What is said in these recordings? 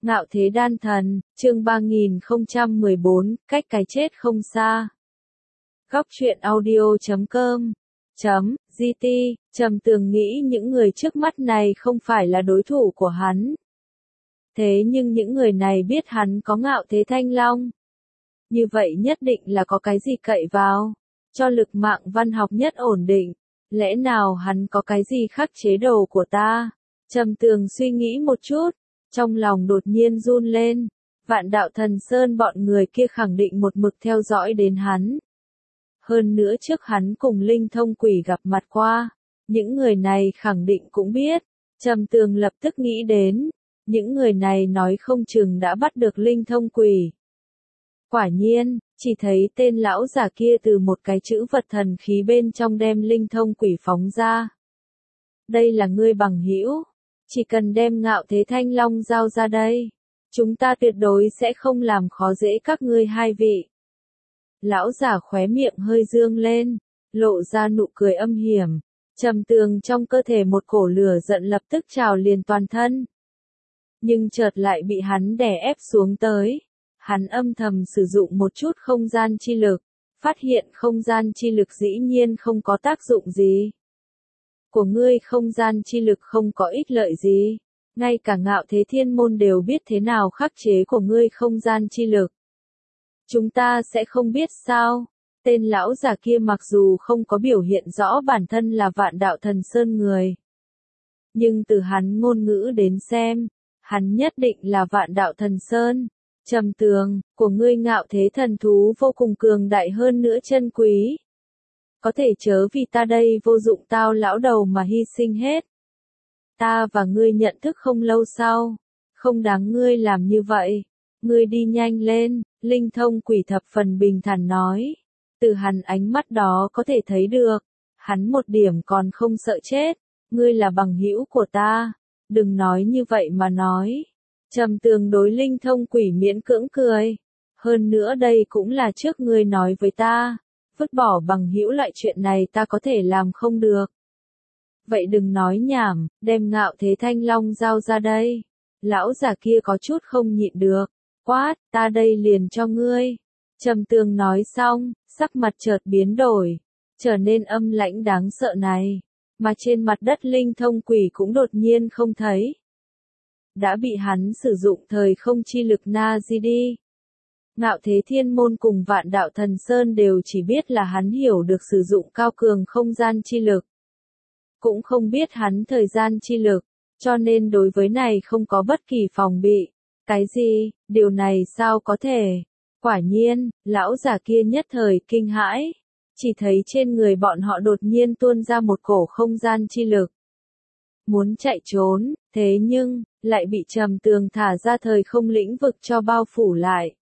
Ngạo thế đan thần, chương 3014, cách cái chết không xa. Góc truyện audio.com GT, Trầm Tường nghĩ những người trước mắt này không phải là đối thủ của hắn. Thế nhưng những người này biết hắn có Ngạo Thế Thanh Long. Như vậy nhất định là có cái gì cậy vào, cho lực mạng văn học nhất ổn định. Lẽ nào hắn có cái gì khắc chế đồ của ta? Trầm Tường suy nghĩ một chút, trong lòng đột nhiên run lên. Vạn Đạo Thần Sơn bọn người kia khẳng định một mực theo dõi đến hắn. Hơn nữa trước hắn cùng Linh Thông Quỷ gặp mặt qua, những người này khẳng định cũng biết. Trầm Tường lập tức nghĩ đến, những người này nói không chừng đã bắt được Linh Thông Quỷ. Quả nhiên, chỉ thấy tên lão giả kia từ một cái chữ vật thần khí bên trong đem Linh Thông Quỷ phóng ra. Đây là ngươi bằng hữu, chỉ cần đem Ngạo Thế Thanh Long giao ra đây, chúng ta tuyệt đối sẽ không làm khó dễ các ngươi hai vị. Lão giả khóe miệng hơi dương lên, lộ ra nụ cười âm hiểm. Trầm Tường trong cơ thể một cổ lửa giận lập tức trào liền toàn thân. Nhưng chợt lại bị hắn đè ép xuống tới. Hắn âm thầm sử dụng một chút không gian chi lực, phát hiện không gian chi lực dĩ nhiên không có tác dụng gì. Của ngươi không gian chi lực không có ích lợi gì, ngay cả Ngạo Thế Thiên Môn đều biết thế nào khắc chế của ngươi không gian chi lực. Chúng ta sẽ không biết sao? Tên lão già kia mặc dù không có biểu hiện rõ bản thân là Vạn Đạo Thần Sơn người, nhưng từ hắn ngôn ngữ đến xem, hắn nhất định là Vạn Đạo Thần Sơn. Trầm Tường, của ngươi Ngạo Thế thần thú vô cùng cường đại hơn nữa chân quý. Có thể chớ vì ta đây vô dụng tao lão đầu mà hy sinh hết. Ta và ngươi nhận thức không lâu sau, không đáng ngươi làm như vậy. Ngươi đi nhanh lên, Linh Thông Quỷ thập phần bình thản nói. Từ hắn ánh mắt đó có thể thấy được, hắn một điểm còn không sợ chết. Ngươi là bằng hữu của ta, đừng nói như vậy mà nói. Trầm Tường đối Linh Thông Quỷ miễn cưỡng cười. Hơn nữa đây cũng là trước ngươi nói với ta. Vứt bỏ bằng hữu loại chuyện này ta có thể làm không được. Vậy đừng nói nhảm, đem Ngạo Thế Thanh Long giao ra đây. Lão già kia có chút không nhịn được. Quát, ta đây liền cho ngươi. Trầm Tường nói xong, sắc mặt chợt biến đổi, trở nên âm lãnh đáng sợ này. Mà trên mặt đất Linh Thông Quỷ cũng đột nhiên không thấy. Đã bị hắn sử dụng thời không chi lực na di đi. Ngạo Thế Thiên Môn cùng Vạn Đạo Thần Sơn đều chỉ biết là hắn hiểu được sử dụng cao cường không gian chi lực. Cũng không biết hắn thời gian chi lực, cho nên đối với này không có bất kỳ phòng bị. Cái gì, điều này sao có thể? Quả nhiên, lão già kia nhất thời kinh hãi. Chỉ thấy trên người bọn họ đột nhiên tuôn ra một cổ không gian chi lực. Muốn chạy trốn, thế nhưng, lại bị Trầm Tường thả ra thời không lĩnh vực cho bao phủ lại.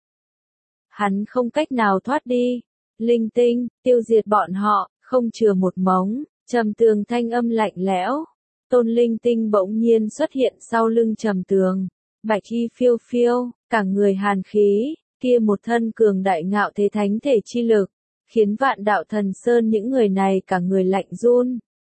Hắn không cách nào thoát đi. Linh Tinh, tiêu diệt bọn họ, không chừa một mống. Trầm Tường thanh âm lạnh lẽo. Tôn Linh Tinh bỗng nhiên xuất hiện sau lưng Trầm Tường. Bạch y phiêu phiêu, cả người hàn khí, kia một thân cường đại Ngạo Thế thánh thể chi lực, khiến Vạn Đạo Thần Sơn những người này cả người lạnh run.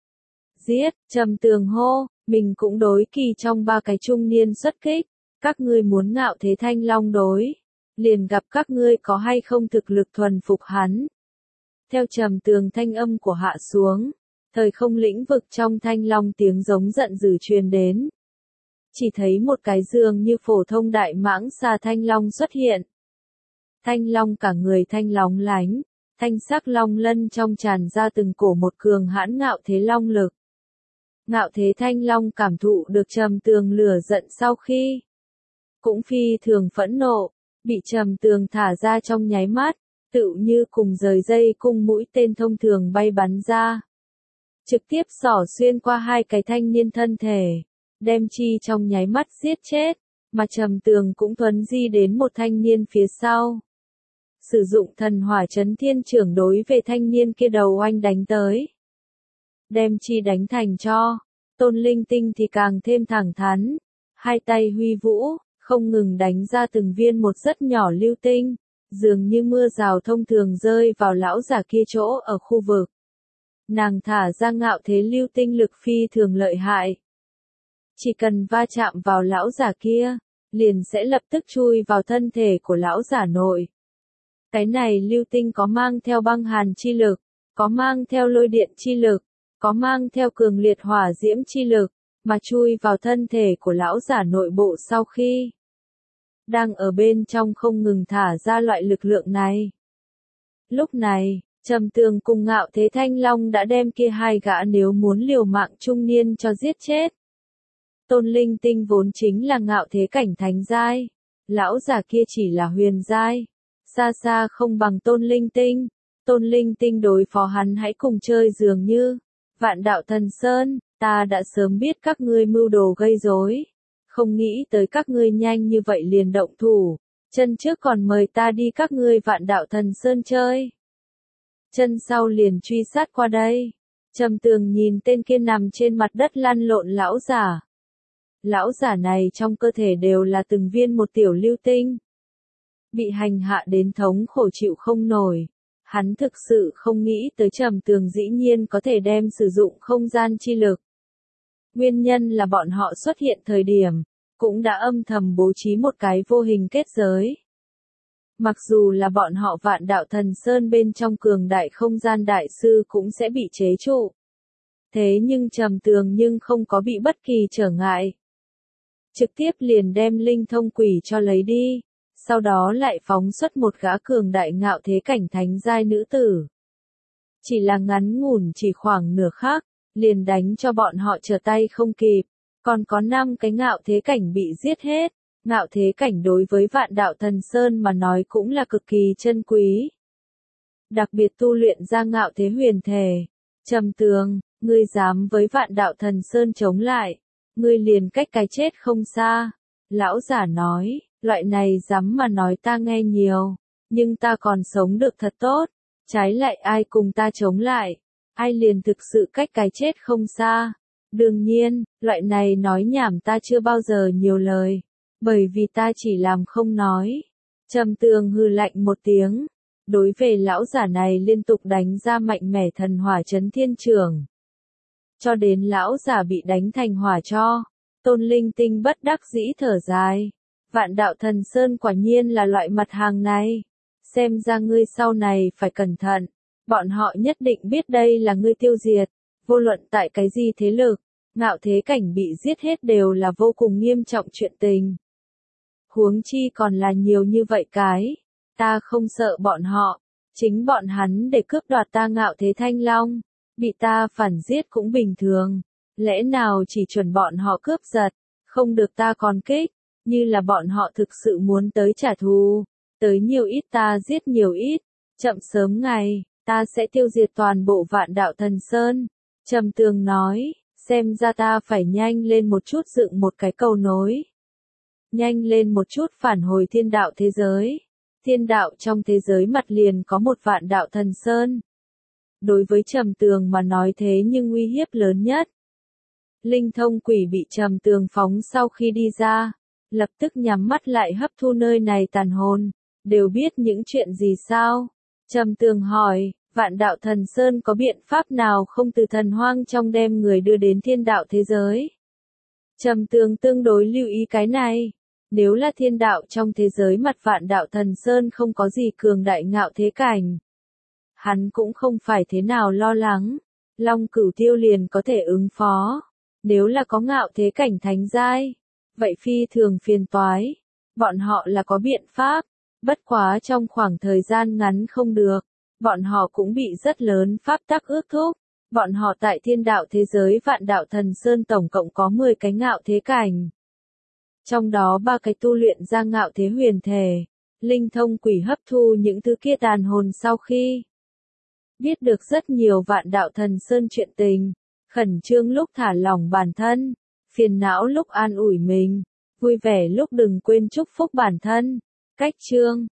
Giết, Trầm Tường hô, mình cũng đối kỳ trong ba cái trung niên xuất kích. Các ngươi muốn Ngạo Thế Thanh Long đối, liền gặp các ngươi có hay không thực lực thuần phục hắn. Theo Trầm Tường thanh âm của hạ xuống, thời không lĩnh vực trong Thanh Long tiếng giống giận dữ truyền đến. Chỉ thấy một cái giường như phổ thông đại mãng xà Thanh Long xuất hiện. Thanh Long cả người thanh lóng lánh, thanh sắc long lân trong tràn ra từng cổ một cường hãn Ngạo Thế Long lực. Ngạo Thế Thanh Long cảm thụ được Trầm Tường lửa giận sau khi cũng phi thường phẫn nộ, bị Trầm Tường thả ra trong nháy mắt, tựu như cùng rời dây cung mũi tên thông thường bay bắn ra. Trực tiếp xỏ xuyên qua hai cái thanh niên thân thể, đem chi trong nháy mắt giết chết, mà Trầm Tường cũng thuấn di đến một thanh niên phía sau. Sử dụng thần hỏa chấn thiên trưởng đối về thanh niên kia đầu oanh đánh tới. Đem chi đánh thành cho. Tôn Linh Tinh thì càng thêm thẳng thắn. Hai tay huy vũ, không ngừng đánh ra từng viên một rất nhỏ lưu tinh. Dường như mưa rào thông thường rơi vào lão già kia chỗ ở khu vực. Nàng thả ra Ngạo Thế lưu tinh lực phi thường lợi hại. Chỉ cần va chạm vào lão già kia, liền sẽ lập tức chui vào thân thể của lão giả nội. Cái này lưu tinh có mang theo băng hàn chi lực, có mang theo lôi điện chi lực, có mang theo cường liệt hỏa diễm chi lực, mà chui vào thân thể của lão giả nội bộ sau khi đang ở bên trong không ngừng thả ra loại lực lượng này. Lúc này, Trầm Tường cùng Ngạo Thế Thanh Long đã đem kia hai gã nếu muốn liều mạng trung niên cho giết chết. Tôn Linh Tinh vốn chính là Ngạo Thế cảnh thánh giai, lão giả kia chỉ là huyền giai, xa xa không bằng Tôn Linh Tinh. Tôn Linh Tinh đối phó hắn hãy cùng chơi dường như Vạn Đạo Thần Sơn, ta đã sớm biết các ngươi mưu đồ gây rối, không nghĩ tới các ngươi nhanh như vậy liền động thủ, chân trước còn mời ta đi các ngươi Vạn Đạo Thần Sơn chơi, chân sau liền truy sát qua đây. Trầm Tường nhìn tên kia nằm trên mặt đất lăn lộn lão giả. Lão giả này trong cơ thể đều là từng viên một tiểu lưu tinh, bị hành hạ đến thống khổ chịu không nổi. Hắn thực sự không nghĩ tới Trầm Tường dĩ nhiên có thể đem sử dụng không gian chi lực. Nguyên nhân là bọn họ xuất hiện thời điểm, cũng đã âm thầm bố trí một cái vô hình kết giới. Mặc dù là bọn họ Vạn Đạo Thần Sơn bên trong cường đại không gian đại sư cũng sẽ bị chế trụ. Thế nhưng Trầm Tường nhưng không có bị bất kỳ trở ngại. Trực tiếp liền đem linh thông quỷ cho lấy đi. Sau đó lại phóng xuất một gã cường đại ngạo thế cảnh thánh giai nữ tử. Chỉ là ngắn ngủn chỉ khoảng nửa khắc, liền đánh cho bọn họ trở tay không kịp, còn có 5 cái ngạo thế cảnh bị giết hết. Ngạo thế cảnh đối với Vạn Đạo Thần Sơn mà nói cũng là cực kỳ chân quý. Đặc biệt tu luyện ra ngạo thế huyền thể. Trầm Tường, ngươi dám với Vạn Đạo Thần Sơn chống lại, ngươi liền cách cái chết không xa. Lão giả nói. Loại này dám mà nói ta nghe nhiều, nhưng ta còn sống được thật tốt, trái lại ai cùng ta chống lại, ai liền thực sự cách cái chết không xa. Đương nhiên, loại này nói nhảm ta chưa bao giờ nhiều lời, bởi vì ta chỉ làm không nói. Trầm Tường hừ lạnh một tiếng, đối về lão giả này liên tục đánh ra mạnh mẽ thần hỏa chấn thiên trường. Cho đến lão giả bị đánh thành hỏa cho, Tôn Linh Tinh bất đắc dĩ thở dài. Vạn Đạo Thần Sơn quả nhiên là loại mặt hàng này. Xem ra ngươi sau này phải cẩn thận. Bọn họ nhất định biết đây là ngươi tiêu diệt. Vô luận tại cái gì thế lực, ngạo thế cảnh bị giết hết đều là vô cùng nghiêm trọng chuyện tình. Huống chi còn là nhiều như vậy cái. Ta không sợ bọn họ. Chính bọn hắn để cướp đoạt ta ngạo thế thanh long. Bị ta phản giết cũng bình thường. Lẽ nào chỉ chuẩn bọn họ cướp giật, không được ta còn kích. Như là bọn họ thực sự muốn tới trả thù, tới nhiều ít ta giết nhiều ít, chậm sớm ngày, ta sẽ tiêu diệt toàn bộ Vạn Đạo Thần Sơn. Trầm Tường nói, xem ra ta phải nhanh lên một chút dựng một cái cầu nối. Nhanh lên một chút phản hồi thiên đạo thế giới. Thiên đạo trong thế giới mặt liền có một Vạn Đạo Thần Sơn. Đối với Trầm Tường mà nói thế nhưng uy hiếp lớn nhất. Linh thông quỷ bị Trầm Tường phóng sau khi đi ra. Lập tức nhắm mắt lại hấp thu nơi này tàn hồn, đều biết những chuyện gì sao? Trầm Tường hỏi, Vạn Đạo Thần Sơn có biện pháp nào không từ thần hoang trong đem người đưa đến thiên đạo thế giới? Trầm Tường tương đối lưu ý cái này, nếu là thiên đạo trong thế giới mặt Vạn Đạo Thần Sơn không có gì cường đại ngạo thế cảnh. Hắn cũng không phải thế nào lo lắng, Long Cửu Tiêu liền có thể ứng phó, nếu là có ngạo thế cảnh thánh giai. Vậy phi thường phiền toái. Bọn họ là có biện pháp, bất quá trong khoảng thời gian ngắn không được, bọn họ cũng bị rất lớn pháp tắc ước thúc. Bọn họ tại thiên đạo thế giới Vạn Đạo Thần Sơn tổng cộng có 10 cái ngạo thế cảnh. Trong đó 3 cái tu luyện ra ngạo thế huyền thể. Linh thông quỷ hấp thu những thứ kia tàn hồn sau khi biết được rất nhiều Vạn Đạo Thần Sơn chuyện tình, khẩn trương lúc thả lỏng bản thân. Phiền não lúc an ủi mình, vui vẻ lúc đừng quên chúc phúc bản thân. Cách chương